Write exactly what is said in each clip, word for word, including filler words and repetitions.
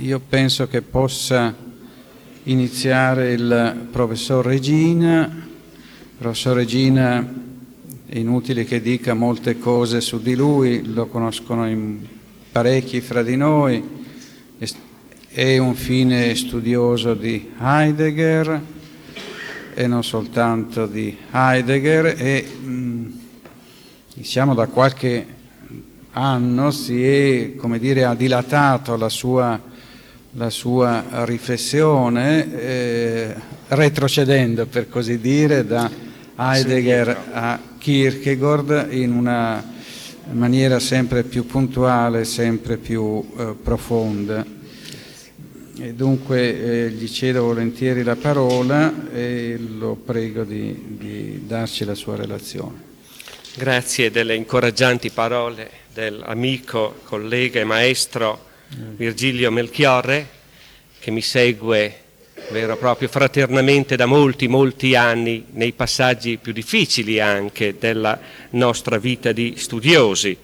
io penso che possa iniziare il professor Regina. Il professor Regina, è inutile che dica molte cose su di lui, lo conoscono in parecchi fra di noi, è un fine studioso di Heidegger e non soltanto di Heidegger, e mh, diciamo da qualche anno si è, come dire, ha dilatato la sua, la sua riflessione, eh, retrocedendo, per così dire, da Heidegger a Kierkegaard in una maniera sempre più puntuale, sempre più eh, profonda. E dunque eh, gli cedo volentieri la parola e lo prego di, di darci la sua relazione. Grazie delle incoraggianti parole dell'amico, collega e maestro Virgilio Melchiorre, che mi segue vero proprio fraternamente da molti, molti anni nei passaggi più difficili anche della nostra vita di studiosi.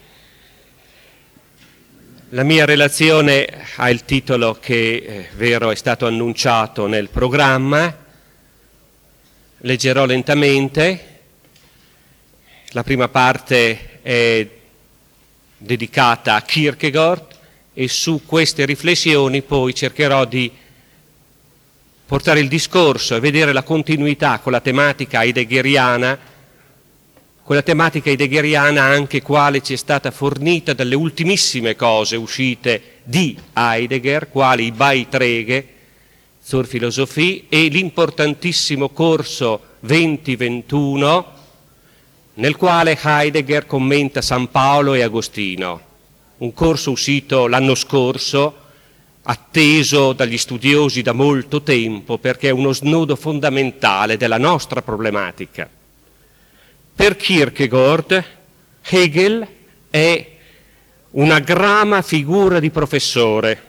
La mia relazione ha il titolo che, eh, vero, è stato annunciato nel programma. Leggerò lentamente. La prima parte è dedicata a Kierkegaard e su queste riflessioni poi cercherò di portare il discorso e vedere la continuità con la tematica heideggeriana, quella tematica heideggeriana anche quale ci è stata fornita dalle ultimissime cose uscite di Heidegger, quali i Beiträge zur Philosophie e l'importantissimo corso venti ventuno, nel quale Heidegger commenta San Paolo e Agostino, un corso uscito l'anno scorso, atteso dagli studiosi da molto tempo, perché è uno snodo fondamentale della nostra problematica. Per Kierkegaard, Hegel è una grama figura di professore,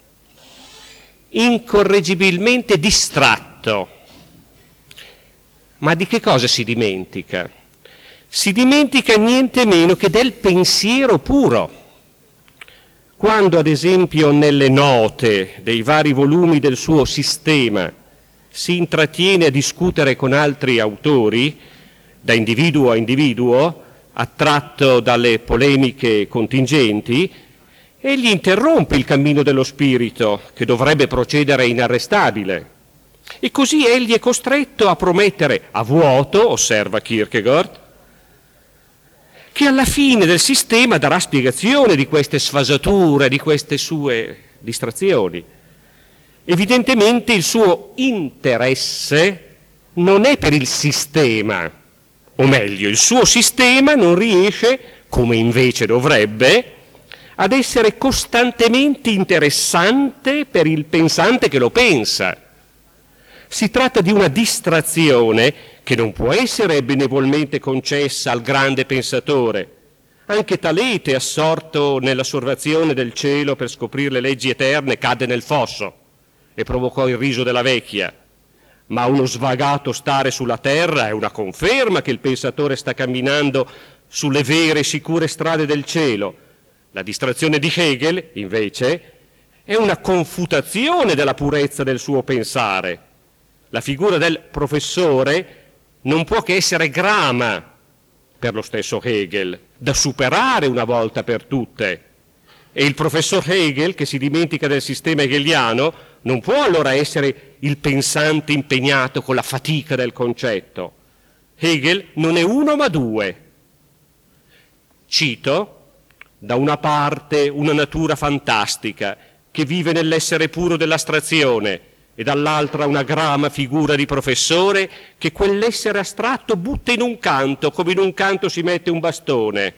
incorreggibilmente distratto. Ma di che cosa si dimentica? Si dimentica niente meno che del pensiero puro. Quando, ad esempio, nelle note dei vari volumi del suo sistema si intrattiene a discutere con altri autori, da individuo a individuo, attratto dalle polemiche contingenti, egli interrompe il cammino dello spirito, che dovrebbe procedere inarrestabile. E così egli è costretto a promettere a vuoto, osserva Kierkegaard, che alla fine del sistema darà spiegazione di queste sfasature, di queste sue distrazioni. Evidentemente il suo interesse non è per il sistema, o meglio, il suo sistema non riesce, come invece dovrebbe, ad essere costantemente interessante per il pensante che lo pensa. Si tratta di una distrazione che non può essere benevolmente concessa al grande pensatore. Anche Talete, assorto nell'osservazione del cielo per scoprire le leggi eterne, cadde nel fosso e provocò il riso della vecchia. Ma uno svagato stare sulla terra è una conferma che il pensatore sta camminando sulle vere e sicure strade del cielo. La distrazione di Hegel, invece, è una confutazione della purezza del suo pensare. La figura del professore non può che essere grama per lo stesso Hegel, da superare una volta per tutte. E il professor Hegel, che si dimentica del sistema hegeliano, non può allora essere il pensante impegnato con la fatica del concetto. Hegel non è uno ma due. Cito, da una parte una natura fantastica che vive nell'essere puro dell'astrazione e dall'altra una grama figura di professore che quell'essere astratto butta in un canto, come in un canto si mette un bastone.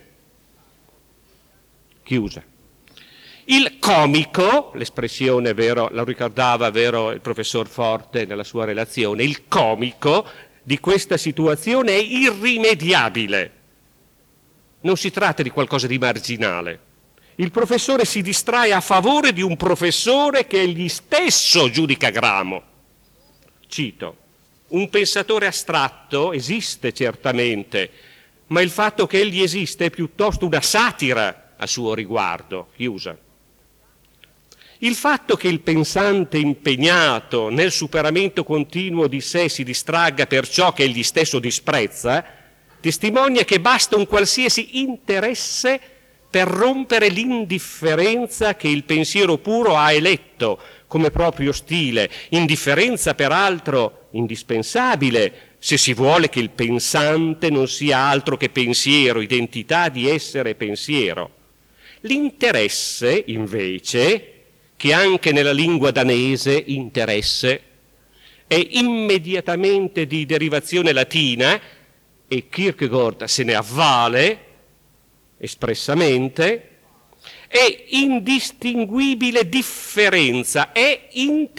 Chiusa. Il comico, l'espressione vero, lo ricordava vero il professor Forte nella sua relazione, il comico di questa situazione è irrimediabile. Non si tratta di qualcosa di marginale. Il professore si distrae a favore di un professore che egli stesso giudica gramo. Cito, un pensatore astratto esiste certamente, ma il fatto che egli esiste è piuttosto una satira a suo riguardo. Chiusa. Il fatto che il pensante impegnato nel superamento continuo di sé si distragga per ciò che egli stesso disprezza, testimonia che basta un qualsiasi interesse per rompere l'indifferenza che il pensiero puro ha eletto come proprio stile, indifferenza peraltro indispensabile se si vuole che il pensante non sia altro che pensiero, identità di essere pensiero. L'interesse, invece, che anche nella lingua danese interesse è immediatamente di derivazione latina, e Kierkegaard se ne avvale espressamente, è indistinguibile differenza, è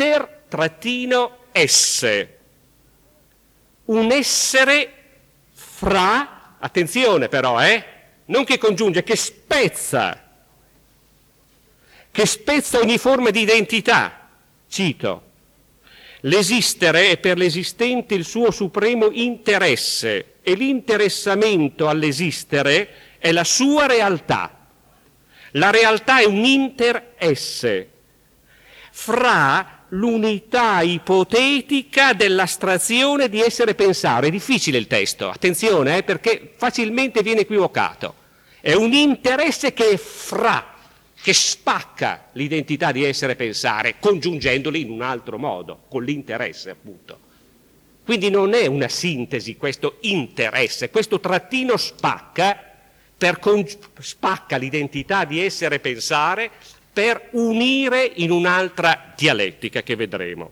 inter-esse, un essere fra, attenzione però, eh, non che congiunge, che spezza, che spezza ogni forma di identità. Cito, l'esistere è per l'esistente il suo supremo interesse e l'interessamento all'esistere è la sua realtà. La realtà è un inter-esse, fra l'unità ipotetica dell'astrazione di essere pensare. È difficile il testo, attenzione, eh, perché facilmente viene equivocato. È un interesse che è fra, che spacca l'identità di essere pensare, congiungendoli in un altro modo, con l'interesse appunto. Quindi non è una sintesi questo interesse, questo trattino spacca, per con... spacca l'identità di essere pensare per unire in un'altra dialettica che vedremo.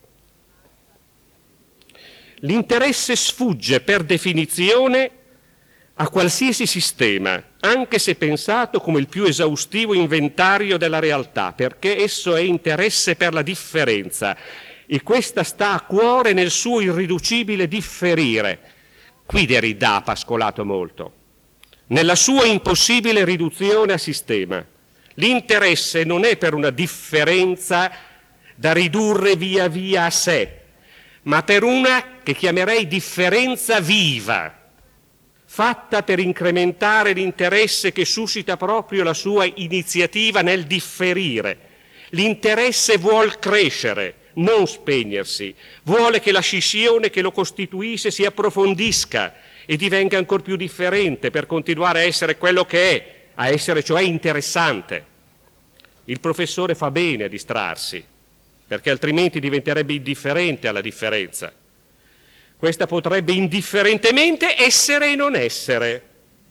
L'interesse sfugge per definizione a qualsiasi sistema, anche se pensato come il più esaustivo inventario della realtà, perché esso è interesse per la differenza e questa sta a cuore nel suo irriducibile differire. Qui Derrida ha pascolato molto. Nella sua impossibile riduzione a sistema. L'interesse non è per una differenza da ridurre via via a sé, ma per una che chiamerei differenza viva, fatta per incrementare l'interesse che suscita proprio la sua iniziativa nel differire. L'interesse vuol crescere, non spegnersi, vuole che la scissione che lo costituisce si approfondisca e divenga ancor più differente per continuare a essere quello che è, a essere cioè interessante. Il professore fa bene a distrarsi, perché altrimenti diventerebbe indifferente alla differenza. Questa potrebbe indifferentemente essere e non essere.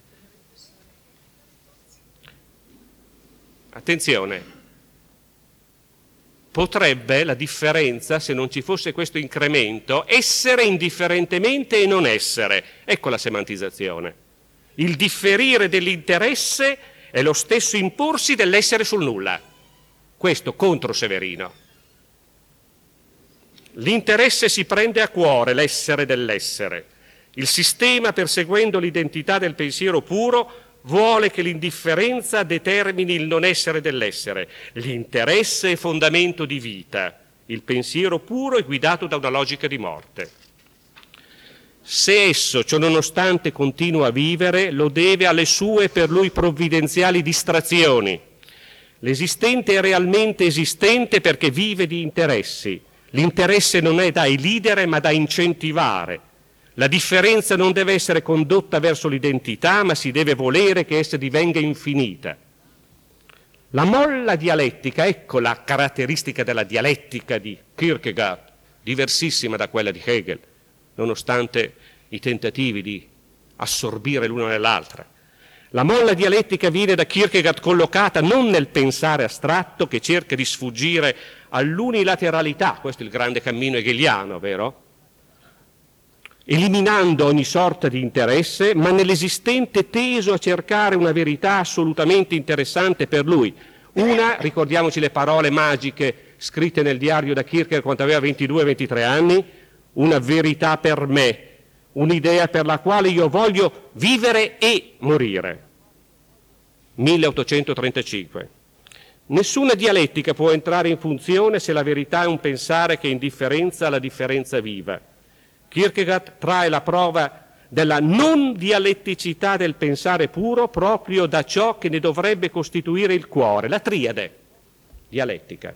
Attenzione, potrebbe la differenza, se non ci fosse questo incremento, essere indifferentemente e non essere. Ecco la semantizzazione. Il differire dell'interesse è lo stesso imporsi dell'essere sul nulla. Questo contro Severino. L'interesse si prende a cuore l'essere dell'essere. Il sistema, perseguendo l'identità del pensiero puro, vuole che l'indifferenza determini il non essere dell'essere. L'interesse è fondamento di vita. Il pensiero puro è guidato da una logica di morte. Se esso, ciononostante, continua a vivere, lo deve alle sue per lui provvidenziali distrazioni. L'esistente è realmente esistente perché vive di interessi. L'interesse non è da elidere ma da incentivare. La differenza non deve essere condotta verso l'identità, ma si deve volere che essa divenga infinita. La molla dialettica, ecco la caratteristica della dialettica di Kierkegaard, diversissima da quella di Hegel, nonostante i tentativi di assorbire l'una nell'altra. La molla dialettica viene da Kierkegaard collocata non nel pensare astratto che cerca di sfuggire all'unilateralità, questo è il grande cammino hegeliano, vero? Eliminando ogni sorta di interesse, ma nell'esistente teso a cercare una verità assolutamente interessante per lui. Una, ricordiamoci le parole magiche scritte nel diario da Kierkegaard quando aveva ventidue ventitré anni, una verità per me, un'idea per la quale io voglio vivere e morire. milleottocentotrentacinque. Nessuna dialettica può entrare in funzione se la verità è un pensare che indifferenza alla differenza viva. Kierkegaard trae la prova della non dialetticità del pensare puro proprio da ciò che ne dovrebbe costituire il cuore, la triade. dialettica.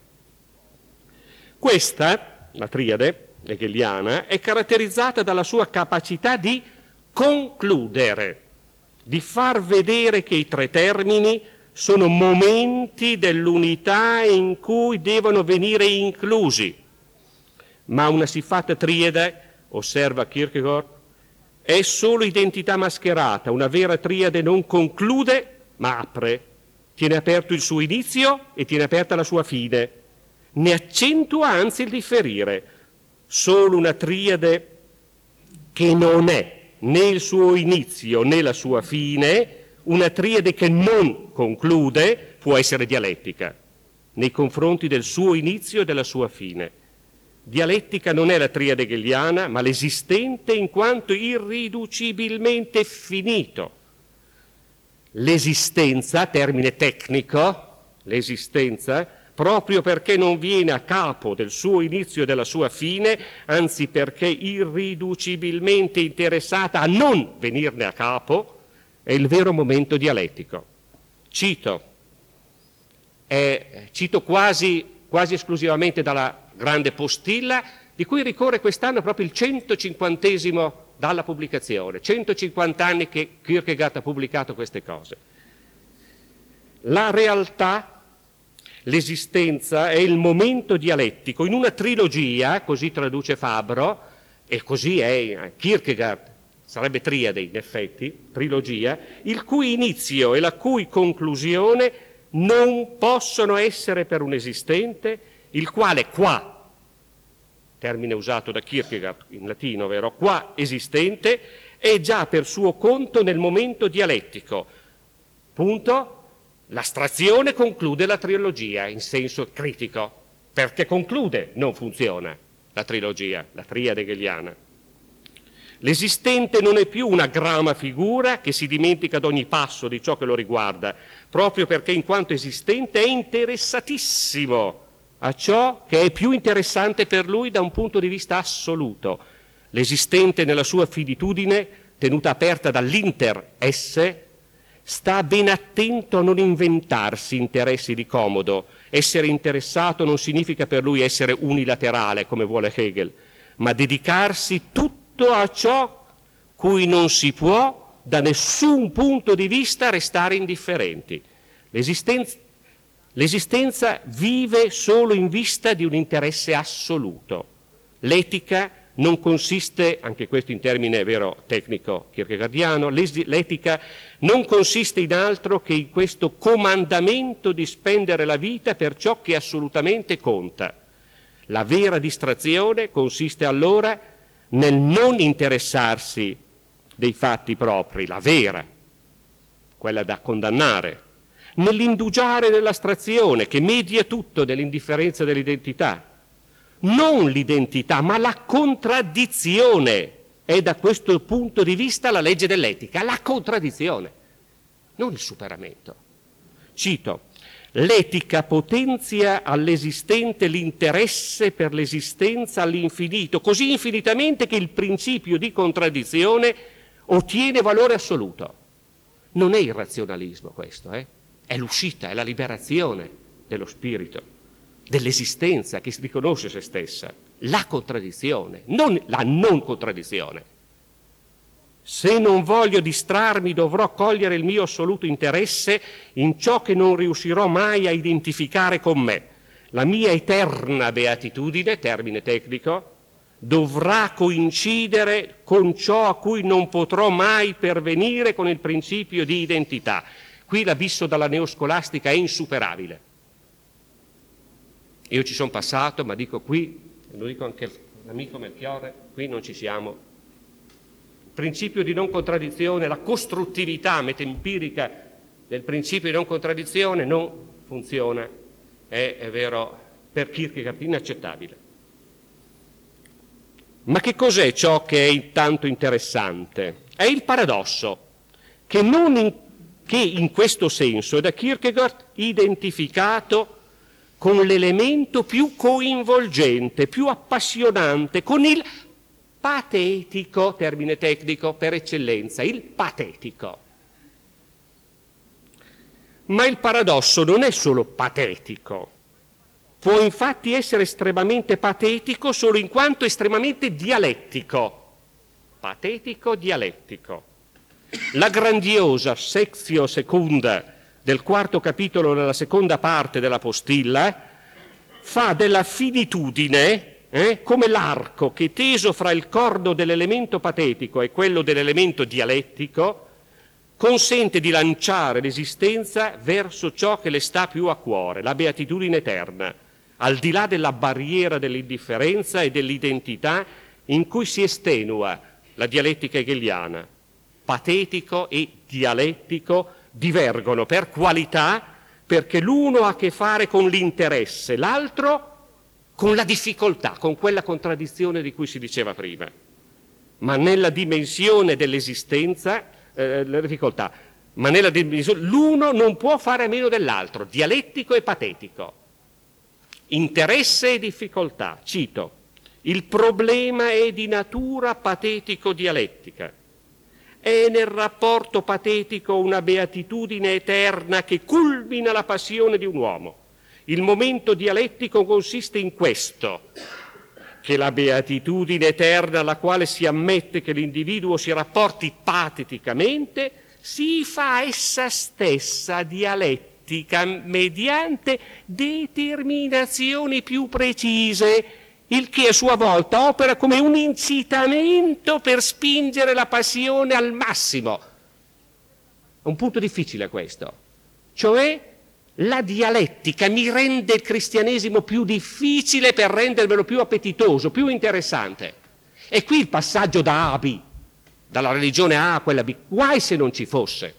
Questa, la triade hegeliana, è caratterizzata dalla sua capacità di concludere, di far vedere che i tre termini sono momenti dell'unità in cui devono venire inclusi. Ma una siffatta triade, osserva Kierkegaard, è solo identità mascherata. Una vera triade non conclude, ma apre. Tiene aperto il suo inizio e tiene aperta la sua fine. Ne accentua anzi il differire. Solo una triade che non è né il suo inizio né la sua fine, una triade che non conclude, può essere dialettica nei confronti del suo inizio e della sua fine. Dialettica non è la triade hegeliana, ma l'esistente in quanto irriducibilmente finito. L'esistenza, termine tecnico, l'esistenza, proprio perché non viene a capo del suo inizio e della sua fine, anzi perché irriducibilmente interessata a non venirne a capo, è il vero momento dialettico. Cito, eh, cito quasi, quasi esclusivamente dalla grande postilla, di cui ricorre quest'anno proprio il centocinquantesimo dalla pubblicazione, centocinquanta anni che Kierkegaard ha pubblicato queste cose. La realtà, l'esistenza è il momento dialettico in una trilogia, così traduce Fabro, e così è Kierkegaard, sarebbe triade in effetti, trilogia, il cui inizio e la cui conclusione non possono essere per un esistente, il quale qua, termine usato da Kierkegaard in latino, vero? Qua esistente, è già per suo conto nel momento dialettico. Punto. L'astrazione conclude la trilogia in senso critico, perché conclude, non funziona la trilogia, la triade hegeliana. L'esistente non è più una grama figura che si dimentica ad ogni passo di ciò che lo riguarda, proprio perché in quanto esistente è interessatissimo a ciò che è più interessante per lui da un punto di vista assoluto. L'esistente nella sua finitudine, tenuta aperta dall'inter-esse, sta ben attento a non inventarsi interessi di comodo. Essere interessato non significa per lui essere unilaterale, come vuole Hegel, ma dedicarsi tutto a ciò cui non si può da nessun punto di vista restare indifferenti. L'esistenza, l'esistenza vive solo in vista di un interesse assoluto. L'etica non consiste, anche questo in termine vero tecnico kierkegaardiano, l'etica non consiste in altro che in questo comandamento di spendere la vita per ciò che assolutamente conta. La vera distrazione consiste allora nel non interessarsi dei fatti propri, la vera, quella da condannare, nell'indugiare nell'astrazione che media tutto dell'indifferenza dell'identità. Non l'identità, ma la contraddizione è da questo punto di vista la legge dell'etica, la contraddizione, non il superamento. Cito, l'etica potenzia all'esistente l'interesse per l'esistenza all'infinito, così infinitamente che il principio di contraddizione ottiene valore assoluto. Non è il razionalismo questo, eh? È l'uscita, è la liberazione dello spirito, dell'esistenza che si riconosce se stessa, la contraddizione, non la non contraddizione. Se non voglio distrarmi dovrò cogliere il mio assoluto interesse in ciò che non riuscirò mai a identificare con me. La mia eterna beatitudine, termine tecnico, dovrà coincidere con ciò a cui non potrò mai pervenire con il principio di identità. Qui l'abisso dalla neoscolastica è insuperabile. Io ci sono passato, ma dico qui, lo dico anche all'amico Melchiorre, qui non ci siamo. Il principio di non contraddizione, la costruttività metaempirica del principio di non contraddizione non funziona, è, è vero, per Kierkegaard inaccettabile. Ma che cos'è ciò che è intanto interessante? È il paradosso, che, non in, che in questo senso è da Kierkegaard identificato con l'elemento più coinvolgente, più appassionante, con il patetico, termine tecnico per eccellenza, il patetico. Ma il paradosso non è solo patetico, può infatti essere estremamente patetico solo in quanto estremamente dialettico. Patetico dialettico. La grandiosa sectio secunda del quarto capitolo della seconda parte della postilla fa della finitudine eh, come l'arco che, teso fra il corno dell'elemento patetico e quello dell'elemento dialettico, consente di lanciare l'esistenza verso ciò che le sta più a cuore, la beatitudine eterna, al di là della barriera dell'indifferenza e dell'identità in cui si estenua la dialettica hegeliana. Patetico e dialettico divergono per qualità, perché l'uno ha a che fare con l'interesse, l'altro con la difficoltà, con quella contraddizione di cui si diceva prima. Ma nella dimensione dell'esistenza, eh, la difficoltà, ma nella dimensione, l'uno non può fare a meno dell'altro, dialettico e patetico. Interesse e difficoltà, cito, il problema è di natura patetico-dialettica. È nel rapporto patetico una beatitudine eterna che culmina la passione di un uomo. Il momento dialettico consiste in questo, che la beatitudine eterna alla quale si ammette che l'individuo si rapporti pateticamente si fa essa stessa dialettica mediante determinazioni più precise, il che a sua volta opera come un incitamento per spingere la passione al massimo. È un punto difficile questo, cioè la dialettica mi rende il cristianesimo più difficile per rendermelo più appetitoso, più interessante. E qui il passaggio da A a B, dalla religione A a quella B, guai se non ci fosse.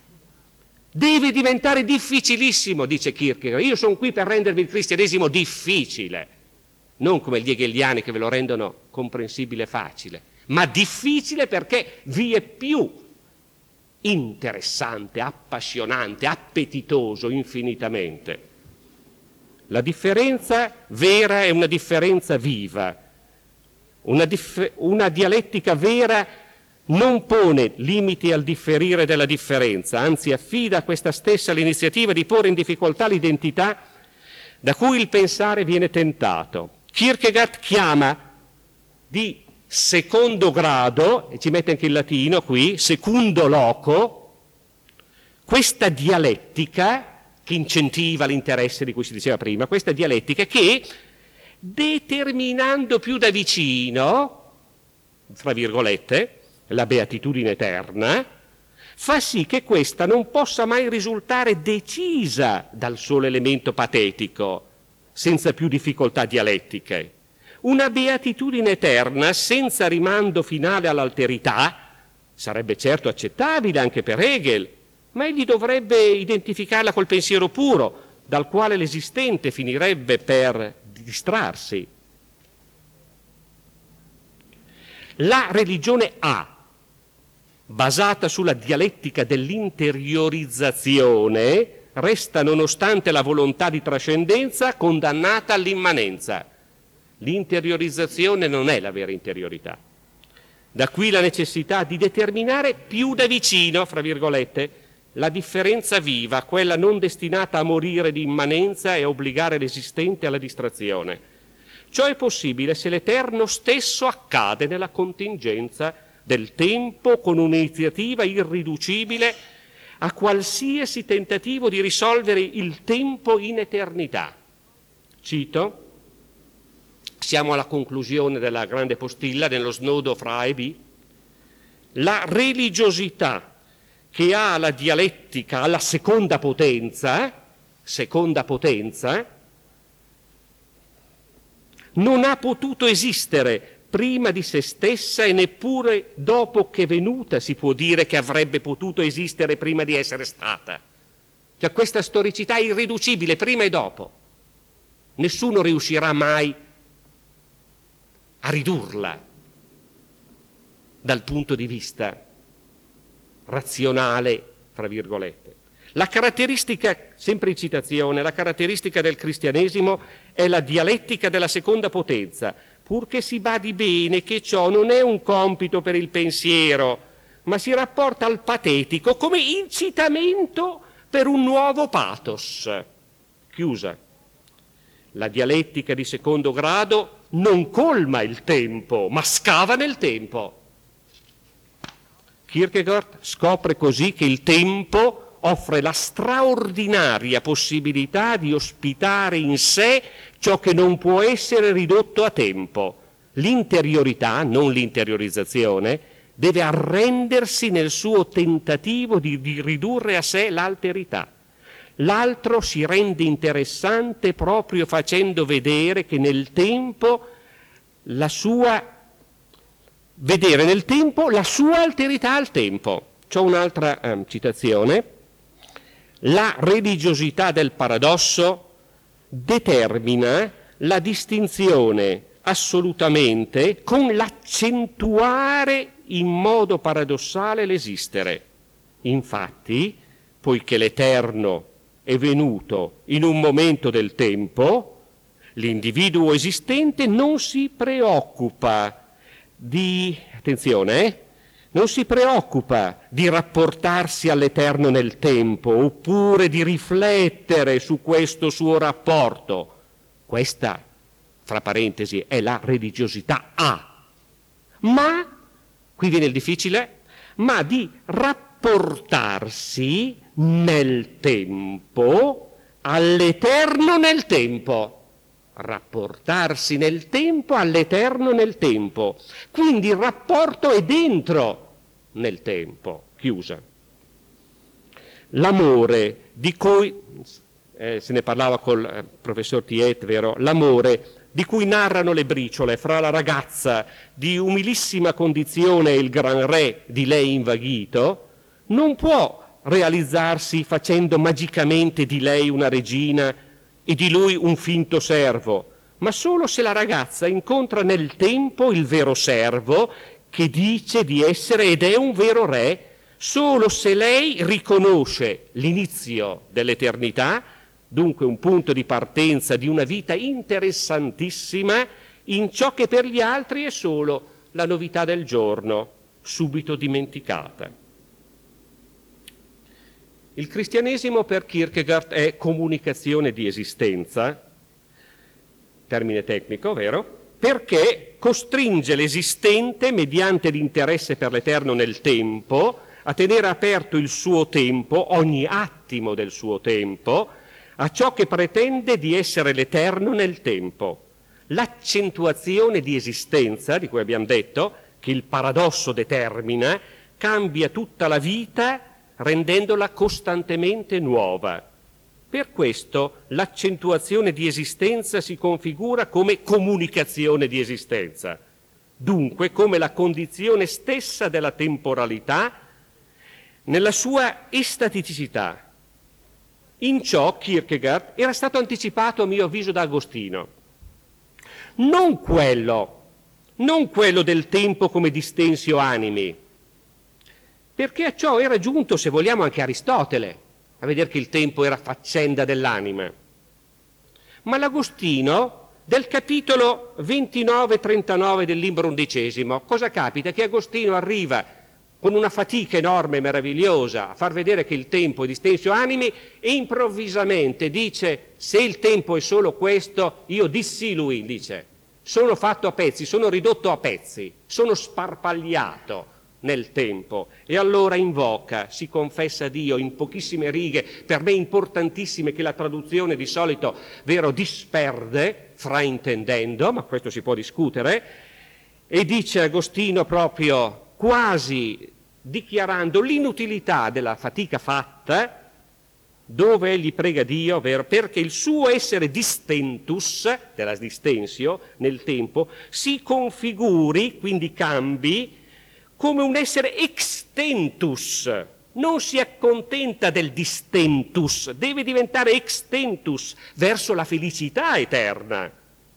Deve diventare difficilissimo, dice Kierkegaard. Io sono qui per rendervi il cristianesimo difficile, non come gli hegeliani che ve lo rendono comprensibile e facile, ma difficile perché vi è più interessante, appassionante, appetitoso infinitamente. La differenza vera è una differenza viva. Una, dif- una dialettica vera non pone limiti al differire della differenza, anzi affida a questa stessa l'iniziativa di porre in difficoltà l'identità da cui il pensare viene tentato. Kierkegaard chiama di secondo grado, e ci mette anche il latino qui, secundo loco, questa dialettica che incentiva l'interesse di cui si diceva prima, questa dialettica che, determinando più da vicino, fra virgolette, la beatitudine eterna, fa sì che questa non possa mai risultare decisa dal solo elemento patetico, senza più difficoltà dialettiche. Una beatitudine eterna senza rimando finale all'alterità sarebbe certo accettabile anche per Hegel, ma egli dovrebbe identificarla col pensiero puro, dal quale l'esistente finirebbe per distrarsi. La religione A, basata sulla dialettica dell'interiorizzazione, resta, nonostante la volontà di trascendenza, condannata all'immanenza. L'interiorizzazione non è la vera interiorità. Da qui la necessità di determinare più da vicino, fra virgolette, la differenza viva, quella non destinata a morire di immanenza e a obbligare l'esistente alla distrazione. Ciò è possibile se l'eterno stesso accade nella contingenza del tempo con un'iniziativa irriducibile a qualsiasi tentativo di risolvere il tempo in eternità. Cito, siamo alla conclusione della grande postilla, nello snodo fra A e B, la religiosità che ha la dialettica alla seconda potenza, seconda potenza, non ha potuto esistere prima di se stessa e neppure dopo che venuta si può dire che avrebbe potuto esistere prima di essere stata. Cioè questa storicità è irriducibile prima e dopo. Nessuno riuscirà mai a ridurla dal punto di vista razionale, fra virgolette. La caratteristica, sempre in citazione, la caratteristica del cristianesimo è la dialettica della seconda potenza, purché si badi bene che ciò non è un compito per il pensiero, ma si rapporta al patetico come incitamento per un nuovo pathos. Chiusa. La dialettica di secondo grado non colma il tempo, ma scava nel tempo. Kierkegaard scopre così che il tempo offre la straordinaria possibilità di ospitare in sé ciò che non può essere ridotto a tempo. L'interiorità, non l'interiorizzazione, deve arrendersi nel suo tentativo di, di ridurre a sé l'alterità. L'altro si rende interessante proprio facendo vedere che nel tempo la sua vedere nel tempo la sua alterità al tempo. C'ho un'altra eh, citazione. La religiosità del paradosso determina la distinzione assolutamente con l'accentuare in modo paradossale l'esistere. Infatti, poiché l'Eterno è venuto in un momento del tempo, l'individuo esistente non si preoccupa di, attenzione, eh, non si preoccupa di rapportarsi all'Eterno nel tempo, oppure di riflettere su questo suo rapporto. Questa, fra parentesi, è la religiosità A. Ma, qui viene il difficile, ma di rapportarsi nel tempo all'Eterno nel tempo. Rapportarsi nel tempo all'Eterno nel tempo. Quindi il rapporto è dentro nel tempo. Chiusa. L'amore di cui, eh, se ne parlava col eh, professor Thiet, vero? L'amore di cui narrano le briciole fra la ragazza di umilissima condizione e il gran re di lei invaghito, non può realizzarsi facendo magicamente di lei una regina e di lui un finto servo, ma solo se la ragazza incontra nel tempo il vero servo che dice di essere ed è un vero re, solo se lei riconosce l'inizio dell'eternità, dunque un punto di partenza di una vita interessantissima in ciò che per gli altri è solo la novità del giorno, subito dimenticata. Il cristianesimo per Kierkegaard è comunicazione di esistenza, termine tecnico, vero? Perché costringe l'esistente, mediante l'interesse per l'eterno nel tempo, a tenere aperto il suo tempo, ogni attimo del suo tempo, a ciò che pretende di essere l'eterno nel tempo. L'accentuazione di esistenza, di cui abbiamo detto, che il paradosso determina, cambia tutta la vita rendendola costantemente nuova. Per questo l'accentuazione di esistenza si configura come comunicazione di esistenza, dunque come la condizione stessa della temporalità nella sua estaticità. In ciò Kierkegaard era stato anticipato, a mio avviso, da Agostino. Non quello, non quello del tempo come distensio animi, perché a ciò era giunto, se vogliamo, anche Aristotele, a vedere che il tempo era faccenda dell'anima. Ma l'Agostino, del capitolo ventinove trentanove del libro undicesimo, cosa capita? Che Agostino arriva con una fatica enorme e meravigliosa a far vedere che il tempo è distensio animi e improvvisamente dice: se il tempo è solo questo, io dissi lui, dice, sono fatto a pezzi, sono ridotto a pezzi, sono sparpagliato nel tempo. E allora invoca, si confessa a Dio in pochissime righe, per me importantissime, che la traduzione di solito, vero, disperde, fraintendendo, ma questo si può discutere, e dice Agostino proprio quasi dichiarando l'inutilità della fatica fatta, dove egli prega Dio, vero, perché il suo essere distentus, della distensio, nel tempo, si configuri, quindi cambi, come un essere extentus. Non si accontenta del distentus, deve diventare extentus verso la felicità eterna,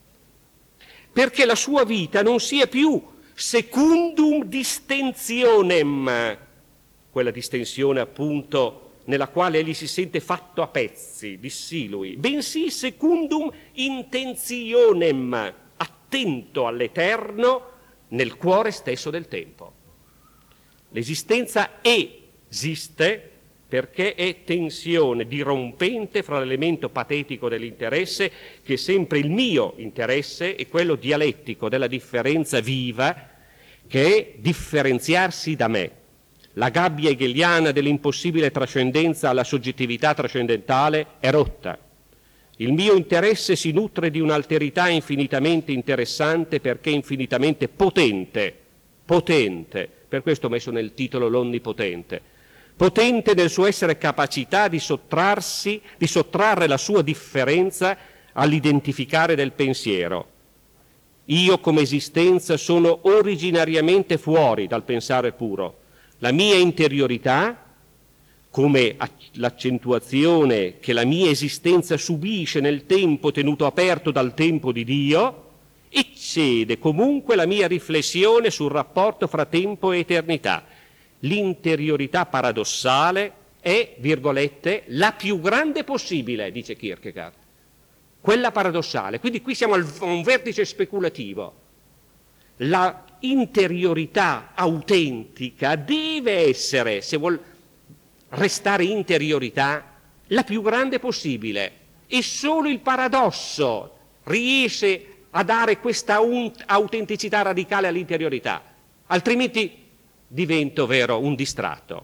perché la sua vita non sia più secundum distensionem, quella distensione appunto nella quale egli si sente fatto a pezzi, dissi lui, bensì secundum intentionem, attento all'eterno nel cuore stesso del tempo. L'esistenza esiste perché è tensione dirompente fra l'elemento patetico dell'interesse, che è sempre il mio interesse, e quello dialettico della differenza viva, che è differenziarsi da me. La gabbia hegeliana dell'impossibile trascendenza alla soggettività trascendentale è rotta. Il mio interesse si nutre di un'alterità infinitamente interessante perché infinitamente potente, potente, per questo ho messo nel titolo l'onnipotente, potente nel suo essere capacità di sottrarsi, di sottrarre la sua differenza all'identificare del pensiero. Io come esistenza sono originariamente fuori dal pensare puro. La mia interiorità, come l'accentuazione che la mia esistenza subisce nel tempo tenuto aperto dal tempo di Dio, eccede comunque la mia riflessione sul rapporto fra tempo e eternità. L'interiorità paradossale è, virgolette, la più grande possibile, dice Kierkegaard. Quella paradossale. Quindi qui siamo a un vertice speculativo. La interiorità autentica deve essere, se vuol restare interiorità, la più grande possibile, e solo il paradosso riesce a dare questa autenticità radicale all'interiorità, altrimenti divento, vero, un distratto.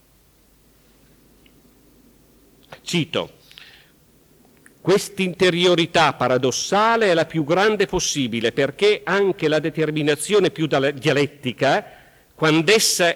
Cito: quest'interiorità paradossale è la più grande possibile perché anche la determinazione più dialettica, quando essa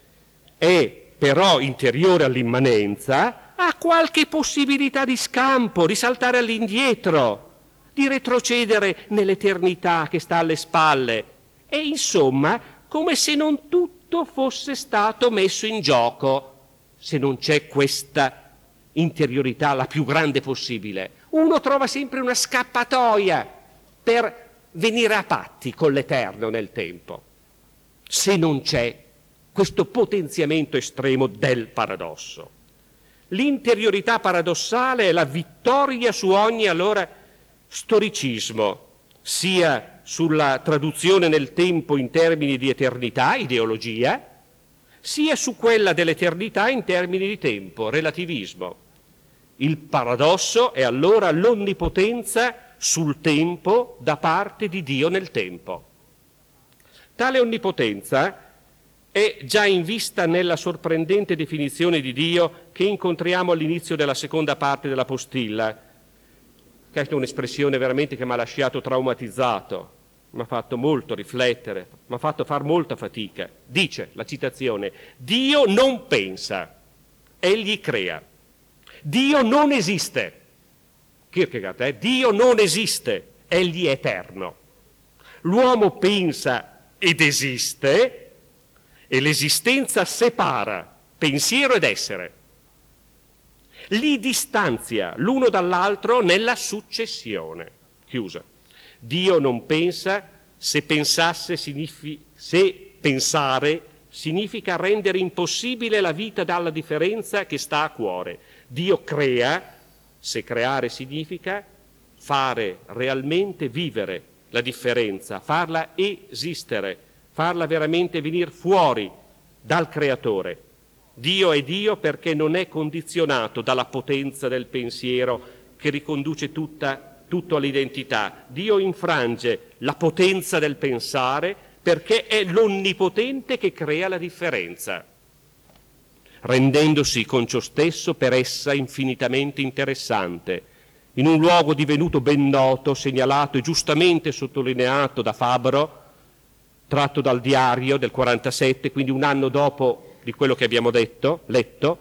è però interiore all'immanenza, ha qualche possibilità di scampo, di saltare all'indietro, di retrocedere nell'eternità che sta alle spalle. E insomma, come se non tutto fosse stato messo in gioco, se non c'è questa interiorità la più grande possibile. Uno trova sempre una scappatoia per venire a patti con l'eterno nel tempo, se non c'è questo potenziamento estremo del paradosso. L'interiorità paradossale è la vittoria su ogni allora storicismo, sia sulla traduzione nel tempo in termini di eternità, ideologia, sia su quella dell'eternità in termini di tempo, relativismo. Il paradosso è allora l'onnipotenza sul tempo da parte di Dio nel tempo. Tale onnipotenza è già in vista nella sorprendente definizione di Dio che incontriamo all'inizio della seconda parte della postilla. Questa è un'espressione veramente che mi ha lasciato traumatizzato, mi ha fatto molto riflettere, mi ha fatto far molta fatica. Dice la citazione: Dio non pensa, egli crea. Dio non esiste. Kierkegaard, eh? Dio non esiste, egli è eterno. L'uomo pensa ed esiste, e l'esistenza separa pensiero ed essere. Li distanzia l'uno dall'altro nella successione. Chiusa. Dio non pensa, se pensasse signifi- se pensare significa rendere impossibile la vita dalla differenza che sta a cuore. Dio crea, se creare significa fare realmente vivere la differenza, farla esistere, farla veramente venire fuori dal creatore. Dio è Dio perché non è condizionato dalla potenza del pensiero che riconduce tutta, tutto all'identità. Dio infrange la potenza del pensare perché è l'onnipotente che crea la differenza, rendendosi con ciò stesso per essa infinitamente interessante, in un luogo divenuto ben noto, segnalato e giustamente sottolineato da Fabro, tratto dal diario del quarantasette, quindi un anno dopo di quello che abbiamo detto, letto.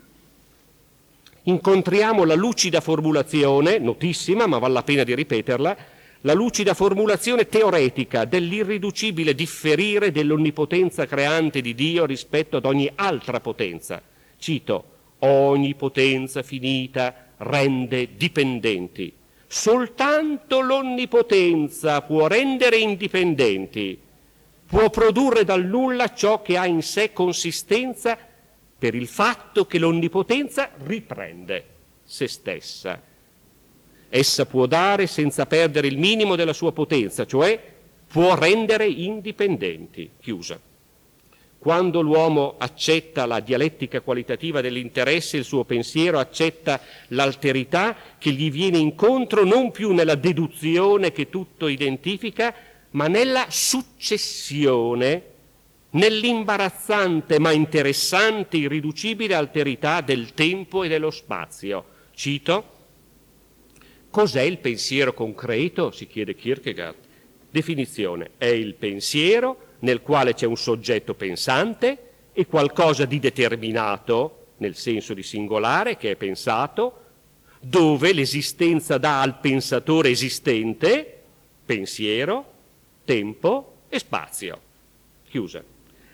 Incontriamo la lucida formulazione, notissima ma vale la pena di ripeterla, la lucida formulazione teoretica dell'irriducibile differire dell'onnipotenza creante di Dio rispetto ad ogni altra potenza. Cito: ogni potenza finita rende dipendenti. Soltanto l'onnipotenza può rendere indipendenti, può produrre dal nulla ciò che ha in sé consistenza per il fatto che l'onnipotenza riprende se stessa. Essa può dare senza perdere il minimo della sua potenza, cioè può rendere indipendenti. Chiusa. Quando l'uomo accetta la dialettica qualitativa dell'interesse, il suo pensiero accetta l'alterità che gli viene incontro non più nella deduzione che tutto identifica, ma nella successione, nell'imbarazzante ma interessante, irriducibile alterità del tempo e dello spazio. Cito: cos'è il pensiero concreto? Si chiede Kierkegaard. Definizione: è il pensiero nel quale c'è un soggetto pensante e qualcosa di determinato, nel senso di singolare, che è pensato, dove l'esistenza dà al pensatore esistente pensiero, tempo e spazio. Chiusa.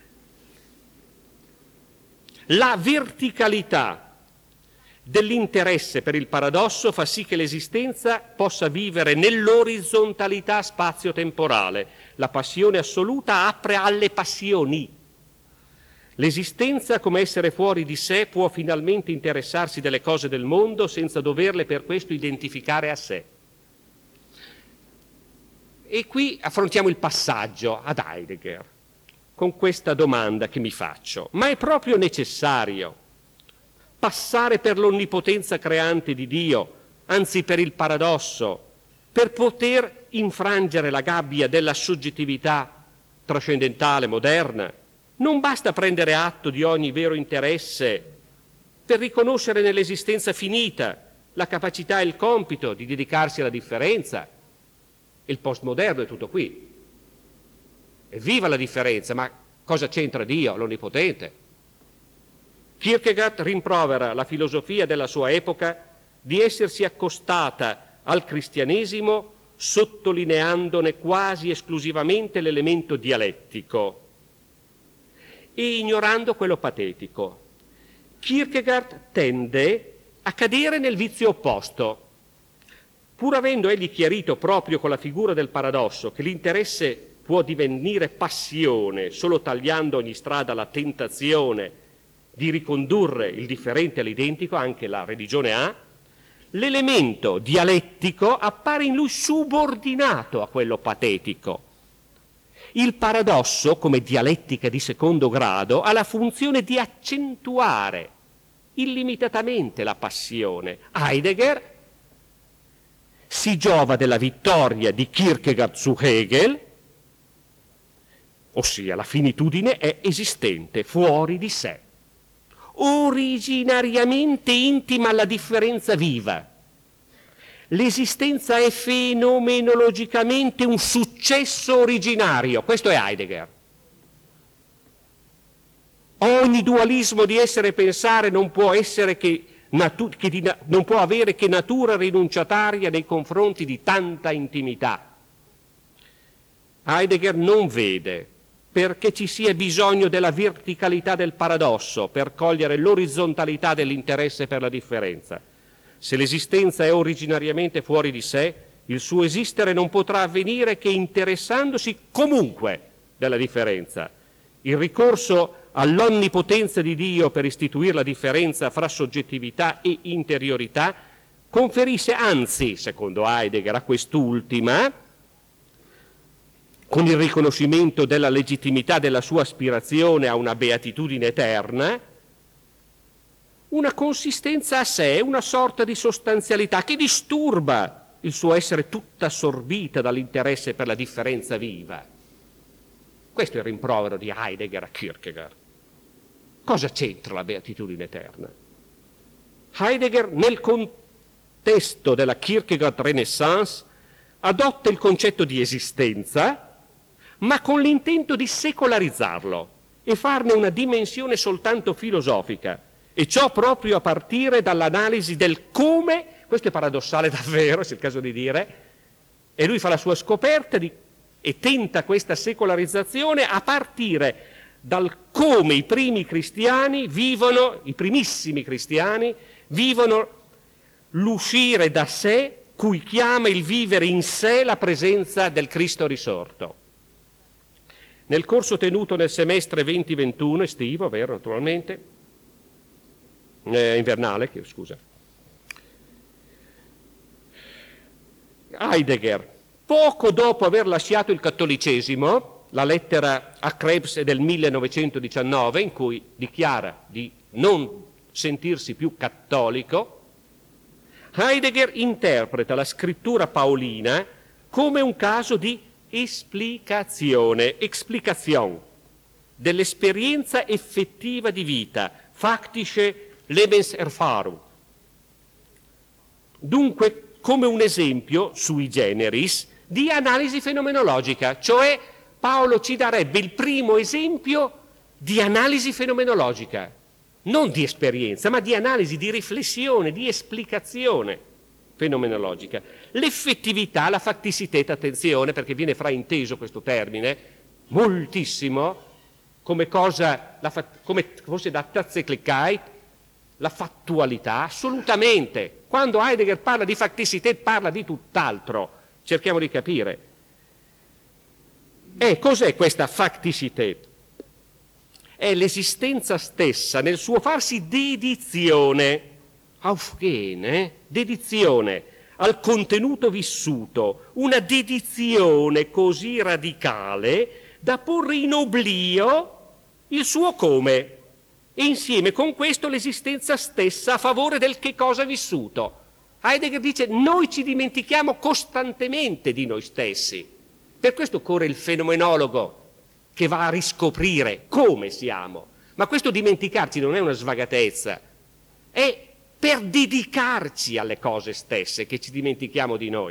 La verticalità dell'interesse per il paradosso fa sì che l'esistenza possa vivere nell'orizzontalità spazio-temporale. La passione assoluta apre alle passioni. L'esistenza, come essere fuori di sé, può finalmente interessarsi delle cose del mondo senza doverle per questo identificare a sé. E qui affrontiamo il passaggio ad Heidegger con questa domanda che mi faccio: ma è proprio necessario passare per l'onnipotenza creante di Dio, anzi per il paradosso, per poter infrangere la gabbia della soggettività trascendentale moderna? Non basta prendere atto di ogni vero interesse per riconoscere nell'esistenza finita la capacità e il compito di dedicarsi alla differenza. Il postmoderno è tutto qui. Evviva la differenza, ma cosa c'entra Dio, l'Onnipotente? Kierkegaard rimprovera la filosofia della sua epoca di essersi accostata al cristianesimo sottolineandone quasi esclusivamente l'elemento dialettico e ignorando quello patetico. Kierkegaard tende a cadere nel vizio opposto. Pur avendo egli chiarito proprio con la figura del paradosso che l'interesse può divenire passione solo tagliando ogni strada alla tentazione di ricondurre il differente all'identico, anche la religione ha, l'elemento dialettico appare in lui subordinato a quello patetico. Il paradosso, come dialettica di secondo grado, ha la funzione di accentuare illimitatamente la passione. Heidegger si giova della vittoria di Kierkegaard su Hegel, ossia la finitudine è esistente fuori di sé, originariamente intima alla differenza viva. L'esistenza è fenomenologicamente un successo originario. Questo è Heidegger. Ogni dualismo di essere e pensare non può essere che, natu- che di, non può avere che natura rinunciataria nei confronti di tanta intimità. Heidegger non vede perché ci sia bisogno della verticalità del paradosso per cogliere l'orizzontalità dell'interesse per la differenza. Se l'esistenza è originariamente fuori di sé, il suo esistere non potrà avvenire che interessandosi comunque della differenza. Il ricorso all'onnipotenza di Dio per istituire la differenza fra soggettività e interiorità conferisce anzi, secondo Heidegger, a quest'ultima, con il riconoscimento della legittimità della sua aspirazione a una beatitudine eterna, una consistenza a sé, una sorta di sostanzialità che disturba il suo essere tutta assorbita dall'interesse per la differenza viva. Questo è il rimprovero di Heidegger a Kierkegaard. Cosa c'entra la beatitudine eterna? Heidegger, nel contesto della Kierkegaard Renaissance, adotta il concetto di esistenza, ma con l'intento di secolarizzarlo e farne una dimensione soltanto filosofica, e ciò proprio a partire dall'analisi del come, questo è paradossale davvero, se è il caso di dire, e lui fa la sua scoperta di, e tenta questa secolarizzazione a partire dal come i primi cristiani vivono, i primissimi cristiani, vivono l'uscire da sé, cui chiama il vivere in sé la presenza del Cristo risorto. Nel corso tenuto nel semestre venti ventuno, estivo, vero, naturalmente, eh, invernale, scusa, Heidegger, poco dopo aver lasciato il cattolicesimo, la lettera a Krebs è del millenovecentodiciannove, in cui dichiara di non sentirsi più cattolico, Heidegger interpreta la scrittura paolina come un caso di esplicazione, explication, dell'esperienza effettiva di vita, faktische Lebenserfahrung. Dunque, come un esempio sui generis di analisi fenomenologica, cioè Paolo ci darebbe il primo esempio di analisi fenomenologica, non di esperienza, ma di analisi, di riflessione, di esplicazione fenomenologica. L'effettività, la fatticità, attenzione, perché viene frainteso questo termine moltissimo, come cosa, la fat, come fosse da Tatsächlichkeit, la fattualità, assolutamente. Quando Heidegger parla di fatticità parla di tutt'altro. Cerchiamo di capire. E cos'è questa fatticità? È l'esistenza stessa nel suo farsi dedizione, aufgehen, eh? dedizione al contenuto vissuto, una dedizione così radicale da porre in oblio il suo come, e insieme con questo l'esistenza stessa a favore del che cosa vissuto. Heidegger dice: noi ci dimentichiamo costantemente di noi stessi, per questo occorre il fenomenologo che va a riscoprire come siamo, ma questo dimenticarci non è una svagatezza, è per dedicarci alle cose stesse che ci dimentichiamo di noi.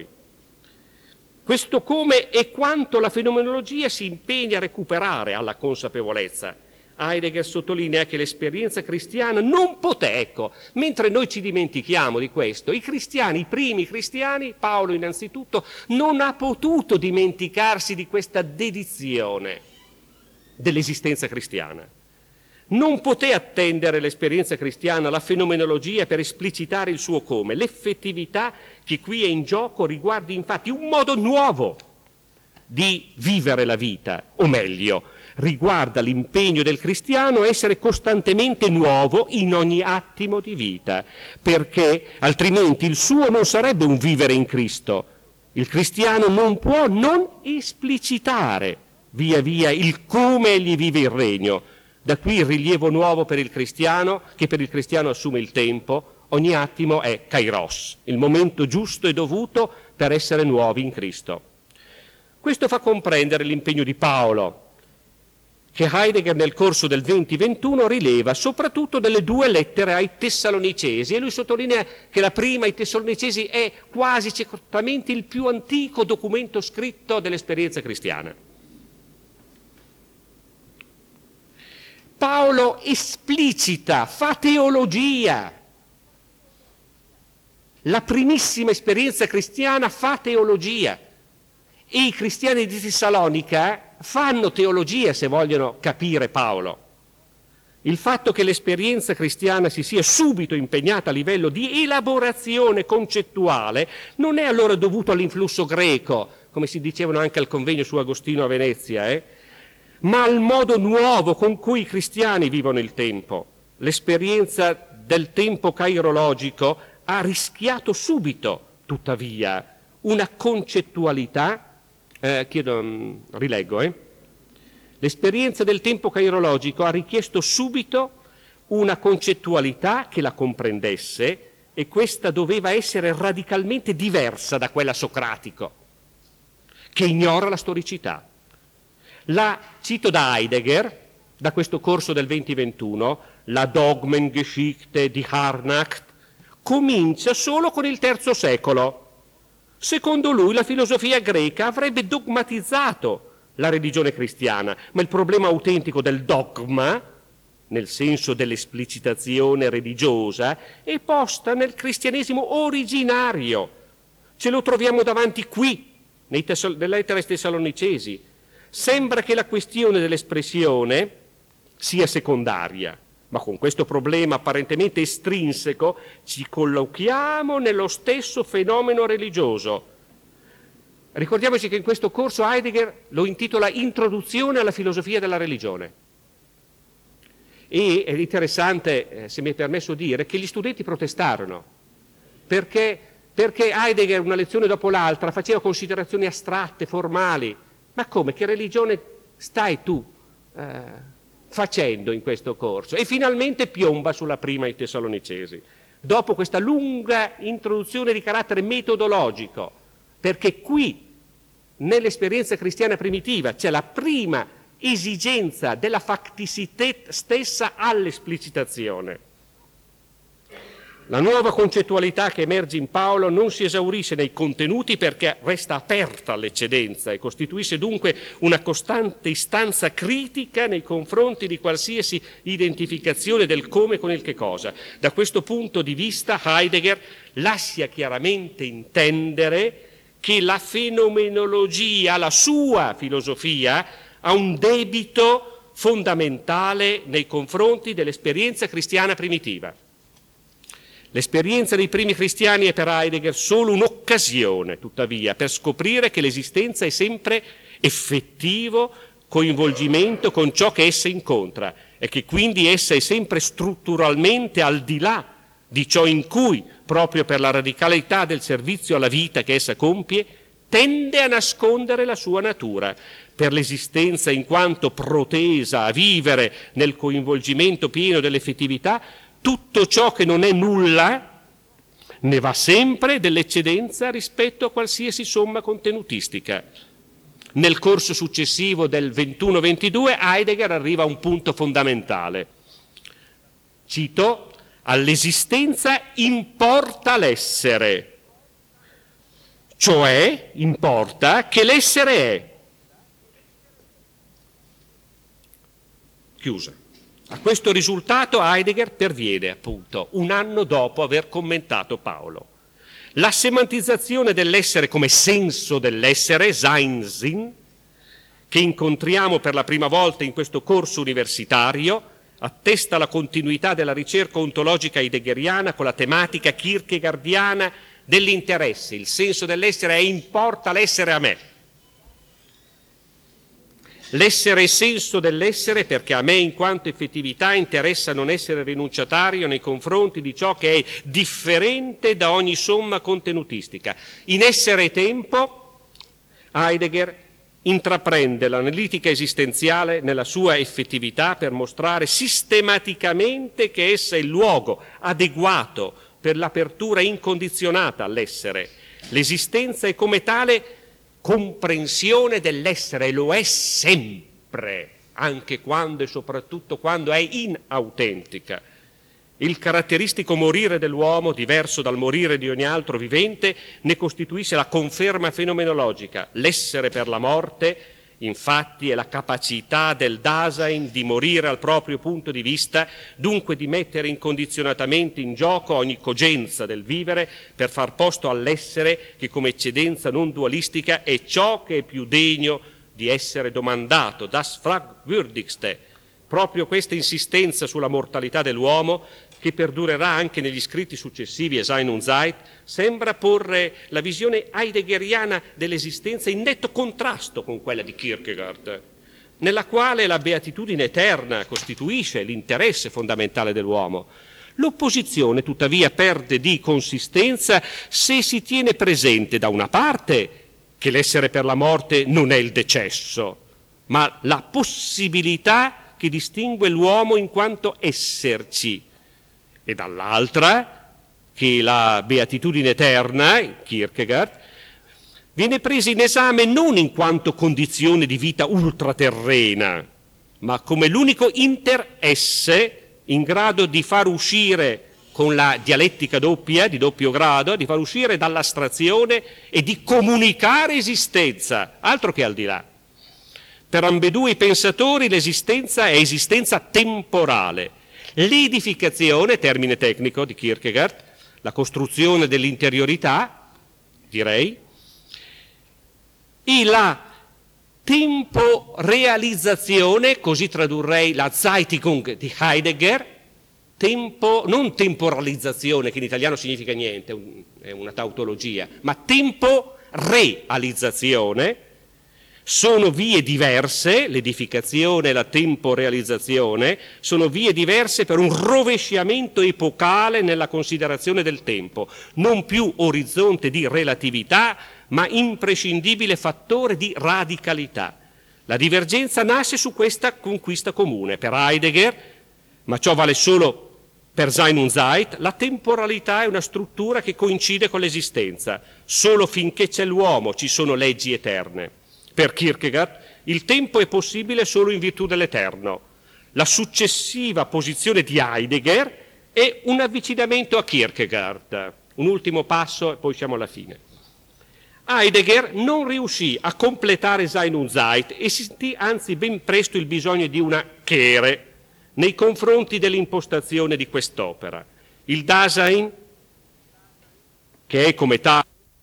Questo come è quanto la fenomenologia si impegna a recuperare alla consapevolezza. Heidegger sottolinea che l'esperienza cristiana non poté, ecco, mentre noi ci dimentichiamo di questo, i cristiani, i primi cristiani, Paolo innanzitutto, non ha potuto dimenticarsi di questa dedizione dell'esistenza cristiana. Non poté attendere l'esperienza cristiana, la fenomenologia, per esplicitare il suo come. L'effettività che qui è in gioco riguarda infatti un modo nuovo di vivere la vita, o meglio, riguarda l'impegno del cristiano a essere costantemente nuovo in ogni attimo di vita, perché altrimenti il suo non sarebbe un vivere in Cristo. Il cristiano non può non esplicitare via via il come egli vive il regno. Da qui il rilievo nuovo per il cristiano, che per il cristiano assume il tempo, ogni attimo è kairos, il momento giusto e dovuto per essere nuovi in Cristo. Questo fa comprendere l'impegno di Paolo, che Heidegger nel corso del venti ventuno rileva soprattutto nelle due lettere ai Tessalonicesi, e lui sottolinea che la prima ai Tessalonicesi è quasi certamente il più antico documento scritto dell'esperienza cristiana. Paolo esplicita, fa teologia. La primissima esperienza cristiana fa teologia. E i cristiani di Tessalonica fanno teologia se vogliono capire Paolo. Il fatto che l'esperienza cristiana si sia subito impegnata a livello di elaborazione concettuale non è allora dovuto all'influsso greco, come si dicevano anche al convegno su Agostino a Venezia, eh? ma al modo nuovo con cui i cristiani vivono il tempo. L'esperienza del tempo cairologico ha rischiato subito, tuttavia, una concettualità. Eh, chiedo, mh, rileggo, eh. L'esperienza del tempo cairologico ha richiesto subito una concettualità che la comprendesse, e questa doveva essere radicalmente diversa da quella socratico, che ignora la storicità. La cito da Heidegger, da questo corso del venti ventuno, la Dogmengeschichte di Harnacht comincia solo con il terzo secolo. Secondo lui la filosofia greca avrebbe dogmatizzato la religione cristiana, ma il problema autentico del dogma, nel senso dell'esplicitazione religiosa, è posta nel cristianesimo originario. Ce lo troviamo davanti qui, nei tessal- nelle lettere ai Tessalonicesi. Sembra che la questione dell'espressione sia secondaria, ma con questo problema apparentemente estrinseco ci collochiamo nello stesso fenomeno religioso. Ricordiamoci che in questo corso Heidegger lo intitola Introduzione alla filosofia della religione. E è interessante, eh, se mi è permesso dire, che gli studenti protestarono, perché, perché Heidegger una lezione dopo l'altra faceva considerazioni astratte, formali. Ma come? Che religione stai tu eh, facendo in questo corso? E finalmente piomba sulla prima ai Tessalonicesi, dopo questa lunga introduzione di carattere metodologico, perché qui, nell'esperienza cristiana primitiva, c'è la prima esigenza della facticità stessa all'esplicitazione. La nuova concettualità che emerge in Paolo non si esaurisce nei contenuti perché resta aperta all'eccedenza e costituisce dunque una costante istanza critica nei confronti di qualsiasi identificazione del come con il che cosa. Da questo punto di vista Heidegger lascia chiaramente intendere che la fenomenologia, la sua filosofia, ha un debito fondamentale nei confronti dell'esperienza cristiana primitiva. L'esperienza dei primi cristiani è per Heidegger solo un'occasione, tuttavia, per scoprire che l'esistenza è sempre effettivo coinvolgimento con ciò che essa incontra e che quindi essa è sempre strutturalmente al di là di ciò in cui, proprio per la radicalità del servizio alla vita che essa compie, tende a nascondere la sua natura. Per l'esistenza in quanto protesa a vivere nel coinvolgimento pieno dell'effettività, tutto ciò che non è nulla ne va sempre dell'eccedenza rispetto a qualsiasi somma contenutistica. Nel corso successivo del ventuno ventidue Heidegger arriva a un punto fondamentale. Cito: all'esistenza importa l'essere, cioè importa che l'essere è. Chiusa. A questo risultato Heidegger perviene, appunto, un anno dopo aver commentato Paolo. La semantizzazione dell'essere come senso dell'essere, Seinsinn, che incontriamo per la prima volta in questo corso universitario, attesta la continuità della ricerca ontologica heideggeriana con la tematica kierkegaardiana dell'interesse. Il senso dell'essere è importa l'essere a me. L'essere è senso dell'essere perché a me in quanto effettività interessa non essere rinunciatario nei confronti di ciò che è differente da ogni somma contenutistica. In essere e tempo Heidegger intraprende l'analitica esistenziale nella sua effettività per mostrare sistematicamente che essa è il luogo adeguato per l'apertura incondizionata all'essere. L'esistenza è come tale comprensione dell'essere, e lo è sempre, anche quando e soprattutto quando è inautentica. Il caratteristico morire dell'uomo, diverso dal morire di ogni altro vivente, ne costituisce la conferma fenomenologica. L'essere per la morte, infatti, è la capacità del Dasein di morire al proprio punto di vista, dunque di mettere incondizionatamente in gioco ogni cogenza del vivere per far posto all'essere che come eccedenza non dualistica è ciò che è più degno di essere domandato, das fragwürdigste. Proprio questa insistenza sulla mortalità dell'uomo, che perdurerà anche negli scritti successivi a Sein und Zeit, sembra porre la visione heideggeriana dell'esistenza in netto contrasto con quella di Kierkegaard, nella quale la beatitudine eterna costituisce l'interesse fondamentale dell'uomo. L'opposizione, tuttavia, perde di consistenza se si tiene presente, da una parte, che l'essere per la morte non è il decesso, ma la possibilità che distingue l'uomo in quanto esserci, e dall'altra che la beatitudine eterna, Kierkegaard, viene presa in esame non in quanto condizione di vita ultraterrena, ma come l'unico interesse in grado di far uscire, con la dialettica doppia, di doppio grado, di far uscire dall'astrazione e di comunicare esistenza, altro che al di là. Per ambedue i pensatori l'esistenza è esistenza temporale. L'edificazione, termine tecnico di Kierkegaard, la costruzione dell'interiorità, direi, e la temporealizzazione, così tradurrei la Zeitigung di Heidegger, tempo, non temporalizzazione, che in italiano significa niente, è una tautologia, ma temporealizzazione. Sono vie diverse, l'edificazione e la temporealizzazione, sono vie diverse per un rovesciamento epocale nella considerazione del tempo, non più orizzonte di relatività, ma imprescindibile fattore di radicalità. La divergenza nasce su questa conquista comune. Per Heidegger, ma ciò vale solo per Sein und Zeit, la temporalità è una struttura che coincide con l'esistenza. Solo finché c'è l'uomo ci sono leggi eterne. Per Kierkegaard il tempo è possibile solo in virtù dell'eterno. La successiva posizione di Heidegger è un avvicinamento a Kierkegaard. Un ultimo passo e poi siamo alla fine. Heidegger non riuscì a completare Sein und Zeit e sentì anzi ben presto il bisogno di una Kehre nei confronti dell'impostazione di quest'opera. Il Dasein, che è come tale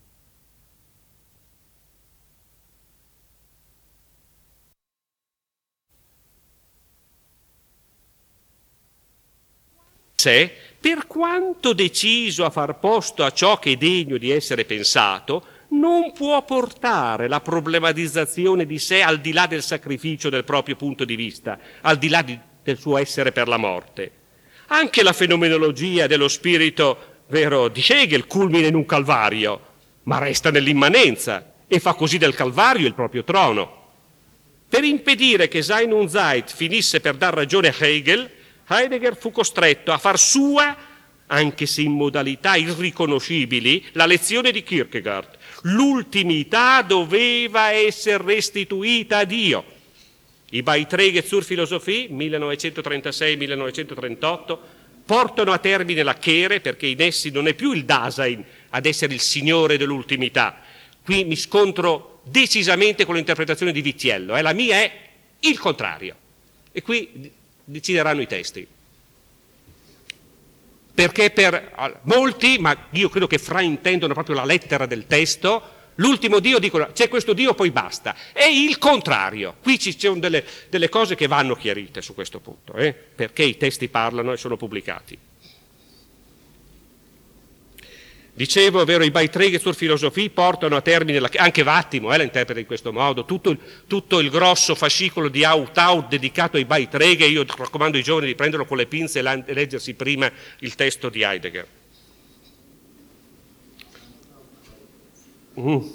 sé, per quanto deciso a far posto a ciò che è degno di essere pensato, non può portare la problematizzazione di sé al di là del sacrificio del proprio punto di vista, al di là di, del suo essere per la morte. Anche la fenomenologia dello spirito, vero, di Hegel culmina in un calvario, ma resta nell'immanenza e fa così del calvario il proprio trono. Per impedire che Sein und Zeit finisse per dar ragione a Hegel, Heidegger fu costretto a far sua, anche se in modalità irriconoscibili, la lezione di Kierkegaard. L'ultimità doveva essere restituita a Dio. I Beiträge zur Philosophie, millenovecentotrentasei millenovecentotrentotto, portano a termine la Kehre perché in essi non è più il Dasein ad essere il signore dell'ultimità. Qui mi scontro decisamente con l'interpretazione di Vitiello, eh? La mia è il contrario. E qui decideranno i testi. Perché per molti, ma io credo che fraintendono proprio la lettera del testo, l'ultimo Dio dicono c'è questo Dio poi basta. È il contrario. Qui ci sono delle, delle cose che vanno chiarite su questo punto, eh? Perché i testi parlano e sono pubblicati. Dicevo, è vero, i Beiträge zur Philosophie portano a termine, la, anche Vattimo eh, la interpreta in questo modo, tutto il, tutto il grosso fascicolo di Haut-Haut dedicato ai Beiträge, io raccomando ai giovani di prenderlo con le pinze e, la, e leggersi prima il testo di Heidegger. Mm.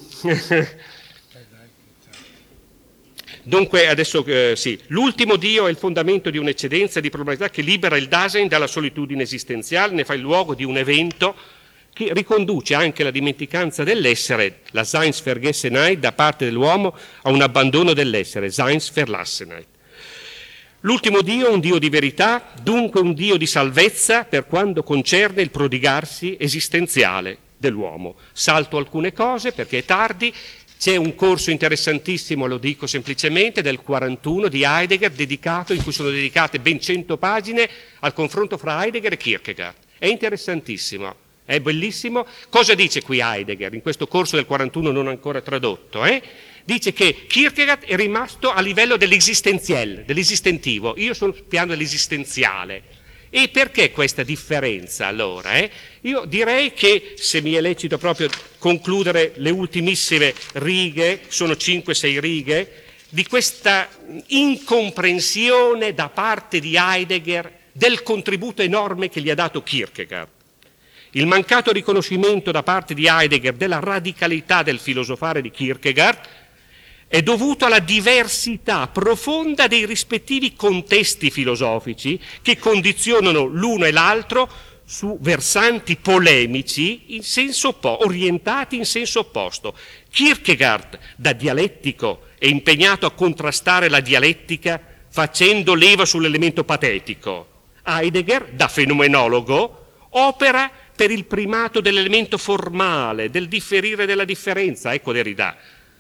Dunque, adesso eh, sì, l'ultimo Dio è il fondamento di un'eccedenza di probabilità che libera il Dasein dalla solitudine esistenziale, ne fa il luogo di un evento che riconduce anche la dimenticanza dell'essere, la Seinsvergessenheit, da parte dell'uomo a un abbandono dell'essere, Seinsverlassenheit. L'ultimo Dio è un Dio di verità, dunque un Dio di salvezza per quanto concerne il prodigarsi esistenziale dell'uomo. Salto alcune cose perché è tardi. C'è un corso interessantissimo, lo dico semplicemente, del quarantuno di Heidegger, dedicato, in cui sono dedicate ben cento pagine al confronto fra Heidegger e Kierkegaard. È interessantissimo. È bellissimo. Cosa dice qui Heidegger in questo corso del quarantuno non ancora tradotto? Eh? Dice che Kierkegaard è rimasto a livello dell'esistenziale, dell'esistentivo. Io sono sul piano dell'esistenziale. E perché questa differenza allora? Eh? Io direi che, se mi è lecito proprio concludere le ultimissime righe, sono cinque sei righe, di questa incomprensione da parte di Heidegger del contributo enorme che gli ha dato Kierkegaard. Il mancato riconoscimento da parte di Heidegger della radicalità del filosofare di Kierkegaard è dovuto alla diversità profonda dei rispettivi contesti filosofici che condizionano l'uno e l'altro su versanti polemici in senso opposto, orientati in senso opposto. Kierkegaard, da dialettico, è impegnato a contrastare la dialettica facendo leva sull'elemento patetico. Heidegger, da fenomenologo, opera per il primato dell'elemento formale, del differire della differenza, ecco Derrida.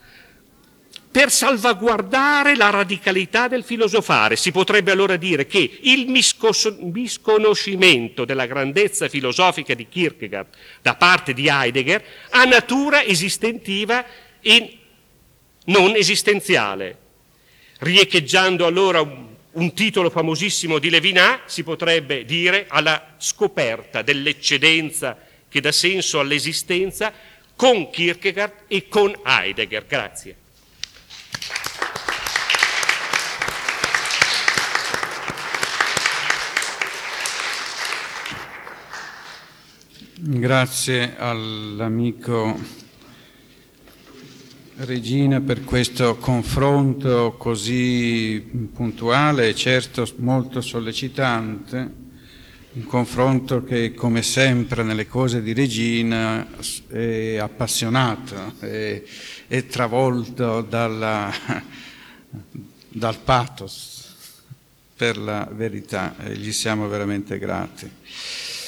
Per salvaguardare la radicalità del filosofare, si potrebbe allora dire che il miscos- misconoscimento della grandezza filosofica di Kierkegaard da parte di Heidegger ha natura esistentiva e non esistenziale. Riecheggiando allora un, un titolo famosissimo di Levinas, si potrebbe dire alla scoperta dell'eccedenza che dà senso all'esistenza con Kierkegaard e con Heidegger. Grazie. Grazie all'amico Regina per questo confronto così puntuale e certo molto sollecitante, un confronto che come sempre nelle cose di Regina è appassionato, è, è travolto dalla, dal pathos per la verità e gli siamo veramente grati.